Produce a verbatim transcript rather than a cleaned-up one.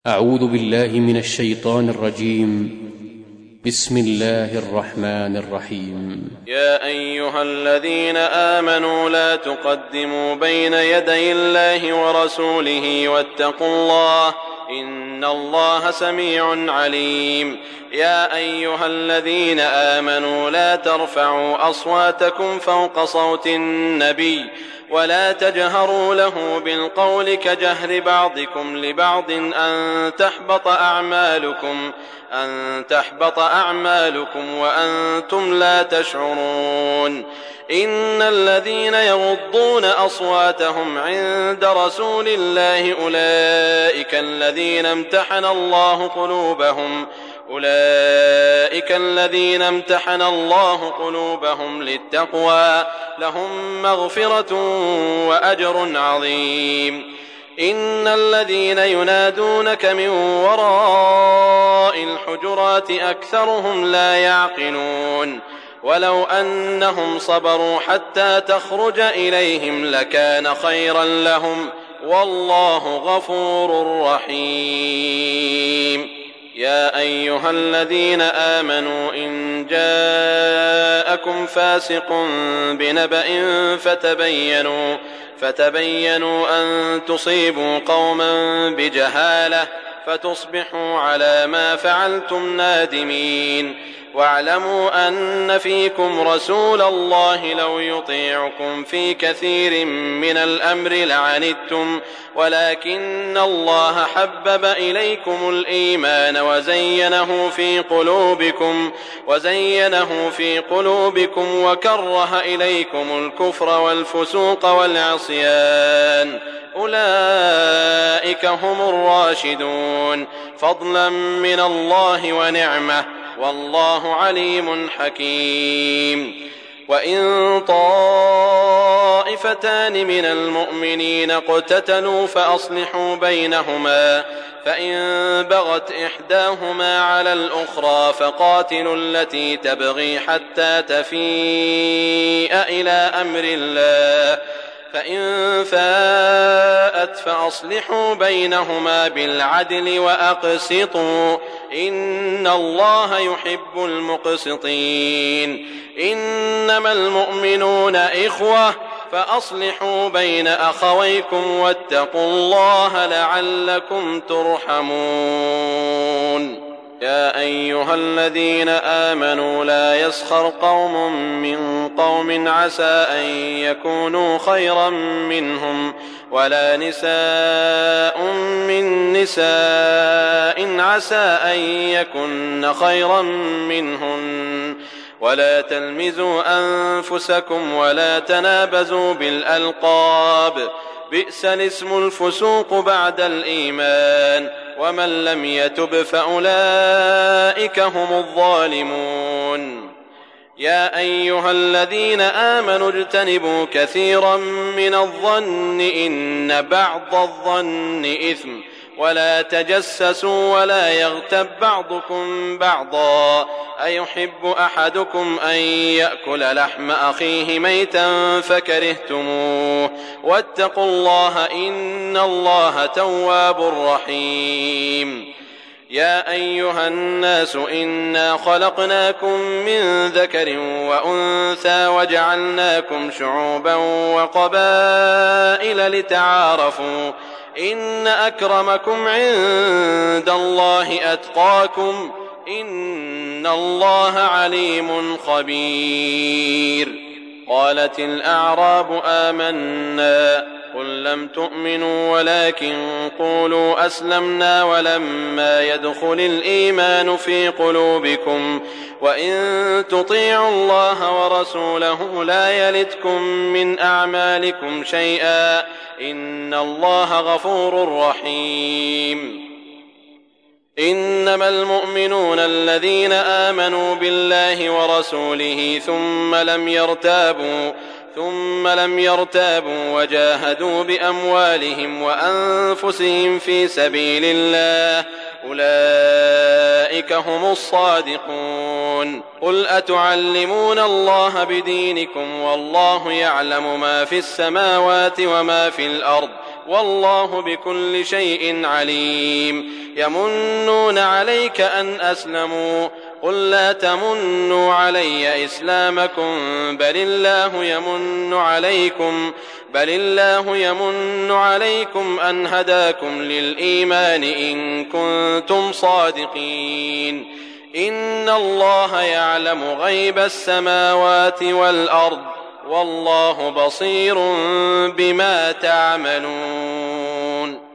أعوذ بالله من الشيطان الرجيم. بسم الله الرحمن الرحيم. يا أيها الذين آمنوا لا تقدموا بين يدي الله ورسوله واتقوا الله إن الله سميع عليم. يا أيها الذين آمنوا لا ترفعوا أصواتكم فوق صوت النبي ولا تجهروا له بالقول كجهر بعضكم لبعض أن تحبط أعمالكم أن تحبط أعمالكم وأنتم لا تشعرون. إن الذين يغضون أصواتهم عند رسول الله أولئك الذين امتحن الله قلوبهم أولئك الذين امتحن الله قلوبهم للتقوى لهم مغفرة وأجر عظيم. إن الذين ينادونك من وراء الحجرات أكثرهم لا يعقلون. ولو أنهم صبروا حتى تخرج إليهم لكان خيرا لهم والله غفور رحيم. يا أيها الذين آمنوا إن جاءكم فاسق بنبأ فتبينوا فتبينوا أن تصيبوا قوما بجهالة فتصبحوا على ما فعلتم نادمين. واعلموا أن فيكم رسول الله لو يطيعكم في كثير من الأمر لعنتم ولكن الله حبب إليكم الإيمان وزينه في قلوبكم وزينه في قلوبكم وكره إليكم الكفر والفسوق والعصيان أولئك هم الراشدون فضلا من الله ونعمة والله عليم حكيم. وإن طائفتان من المؤمنين اقتتلوا فأصلحوا بينهما فإن بغت إحداهما على الأخرى فقاتلوا التي تبغي حتى تفيء إلى أمر الله فإن فاءت فأصلحوا بينهما بالعدل وأقسطوا إن الله يحب المقسطين. إنما المؤمنون إخوة فأصلحوا بين أخويكم واتقوا الله لعلكم ترحمون. يا أيها الذين آمنوا لا يسخر قوم من قوم عسى أن يكونوا خيرا منهم ولا نساء من نساء عسى أن يكن خيرا منهن ولا تلمزوا أنفسكم ولا تنابزوا بالألقاب بئس الاسم الفسوق بعد الإيمان ومن لم يتب فأولئك هم الظالمون. يا أيها الذين آمنوا اجتنبوا كثيرا من الظن إن بعض الظن إثم ولا تجسسوا ولا يغتب بعضكم بعضا أيحب أحدكم أن يأكل لحم أخيه ميتا فكرهتموه واتقوا الله إن الله تواب رحيم. يا أيها الناس إنا خلقناكم من ذكر وأنثى وجعلناكم شعوبا وقبائل لتعارفوا إن أكرمكم عند الله أتقاكم إن الله عليم خبير. قالت الأعراب آمنا قل لم تؤمنوا ولكن قولوا أسلمنا ولما يدخل الإيمان في قلوبكم وإن تطيعوا الله ورسوله لا يلتكم من أعمالكم شيئا إن الله غفور رحيم. إنما المؤمنون الذين آمنوا بالله ورسوله ثم لم يرتابوا ثم لم يرتابوا وجاهدوا بأموالهم وأنفسهم في سبيل الله أولئك هم الصادقون. قل أتعلمون الله بدينكم والله يعلم ما في السماوات وما في الأرض والله بكل شيء عليم. يمنون عليك أن أسلموا قل لا تمنوا علي إسلامكم بل الله يمن عليكم بل الله يمن عليكم أن هداكم للإيمان إن كنتم صادقين. إن الله يعلم غيب السماوات والأرض والله بصير بما تعملون.